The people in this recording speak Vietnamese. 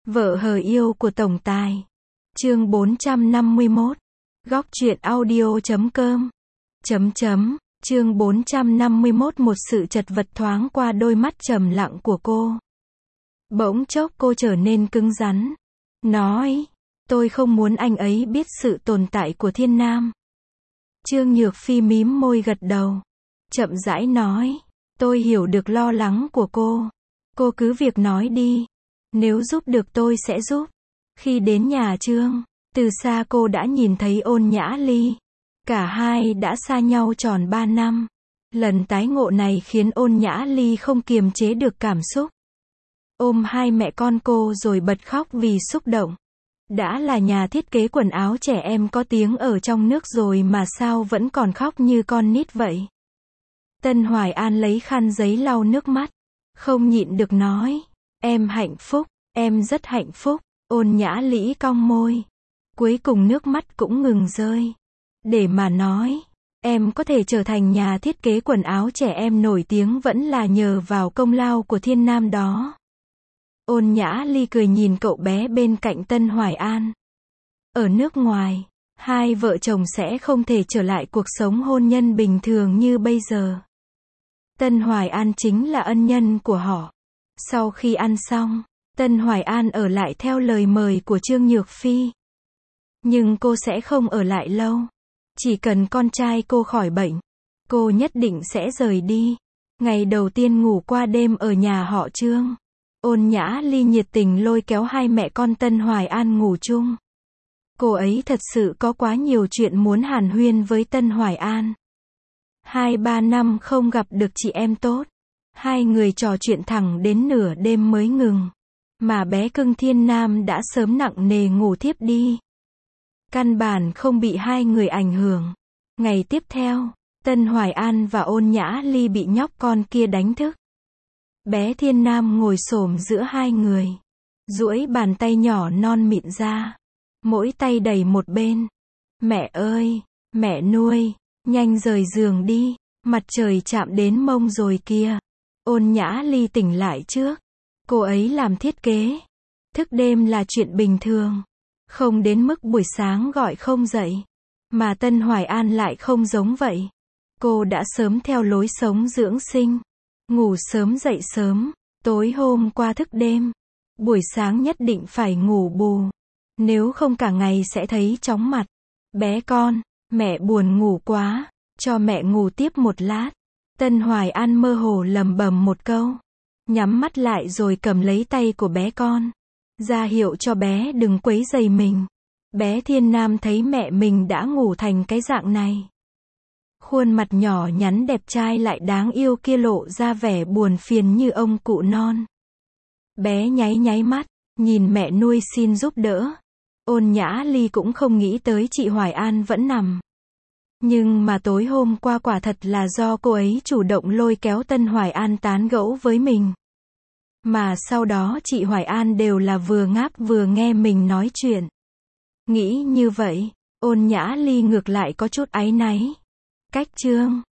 Vợ hờ yêu của tổng tài. Chương 451. Góc truyện audio.com. Chương 451. Một sự chật vật thoáng qua đôi mắt trầm lặng của cô. Bỗng chốc cô trở nên cứng rắn. Nói, tôi không muốn anh ấy biết sự tồn tại của Thiên Nam. Trương Nhược Phi mím môi gật đầu. Chậm rãi nói, tôi hiểu được lo lắng của cô. Cô cứ việc nói đi. Nếu giúp được tôi sẽ giúp. Khi đến nhà Trương, từ xa cô đã nhìn thấy Ôn Nhã Ly. Cả hai đã xa nhau tròn 3 năm. Lần tái ngộ này khiến Ôn Nhã Ly không kiềm chế được cảm xúc. Ôm hai mẹ con cô rồi bật khóc vì xúc động. Đã là nhà thiết kế quần áo trẻ em có tiếng ở trong nước rồi mà sao vẫn còn khóc như con nít vậy. Tân Hoài An lấy khăn giấy lau nước mắt. Không nhịn được nói. Em hạnh phúc, em rất hạnh phúc. Ôn Nhã Ly cong môi. Cuối cùng nước mắt cũng ngừng rơi. Để mà nói, em có thể trở thành nhà thiết kế quần áo trẻ em nổi tiếng vẫn là nhờ vào công lao của Thiên Nam đó. Ôn Nhã Ly cười nhìn cậu bé bên cạnh Tân Hoài An. Ở nước ngoài, hai vợ chồng sẽ không thể trở lại cuộc sống hôn nhân bình thường như bây giờ. Tân Hoài An chính là ân nhân của họ. Sau khi ăn xong, Tân Hoài An ở lại theo lời mời của Trương Nhược Phi. Nhưng cô sẽ không ở lại lâu. Chỉ cần con trai cô khỏi bệnh, cô nhất định sẽ rời đi. Ngày đầu tiên ngủ qua đêm ở nhà họ Trương, Ôn Nhã Ly nhiệt tình lôi kéo hai mẹ con Tân Hoài An ngủ chung. Cô ấy thật sự có quá nhiều chuyện muốn hàn huyên với Tân Hoài An. 2-3 năm không gặp được chị em tốt. Hai người trò chuyện thẳng đến nửa đêm mới ngừng. Mà bé cưng Thiên Nam đã sớm nặng nề ngủ thiếp đi. Căn bản không bị hai người ảnh hưởng. Ngày tiếp theo, Tân Hoài An và Ôn Nhã Ly bị nhóc con kia đánh thức. Bé Thiên Nam ngồi xổm giữa hai người. Duỗi bàn tay nhỏ non mịn ra. Mỗi tay đẩy một bên. Mẹ ơi, mẹ nuôi, nhanh rời giường đi. Mặt trời chạm đến mông rồi kìa. Ôn Nhã Ly tỉnh lại trước. Cô ấy làm thiết kế. Thức đêm là chuyện bình thường. Không đến mức buổi sáng gọi không dậy. Mà Tân Hoài An lại không giống vậy. Cô đã sớm theo lối sống dưỡng sinh. Ngủ sớm dậy sớm. Tối hôm qua thức đêm. Buổi sáng nhất định phải ngủ bù. Nếu không cả ngày sẽ thấy chóng mặt. Bé con, mẹ buồn ngủ quá. Cho mẹ ngủ tiếp một lát. Tân Hoài An mơ hồ lẩm bẩm một câu. Nhắm mắt lại rồi cầm lấy tay của bé con. Ra hiệu cho bé đừng quấy rầy mình. Bé Thiên Nam thấy mẹ mình đã ngủ thành cái dạng này. Khuôn mặt nhỏ nhắn đẹp trai lại đáng yêu kia lộ ra vẻ buồn phiền như ông cụ non. Bé nháy nháy mắt, nhìn mẹ nuôi xin giúp đỡ. Ôn Nhã Ly cũng không nghĩ tới chị Hoài An vẫn nằm. Nhưng mà tối hôm qua quả thật là do cô ấy chủ động lôi kéo Tân Hoài An tán gẫu với mình. Mà sau đó chị Hoài An đều là vừa ngáp vừa nghe mình nói chuyện. Nghĩ như vậy, Ôn Nhã Ly ngược lại có chút áy náy. Cách Trương,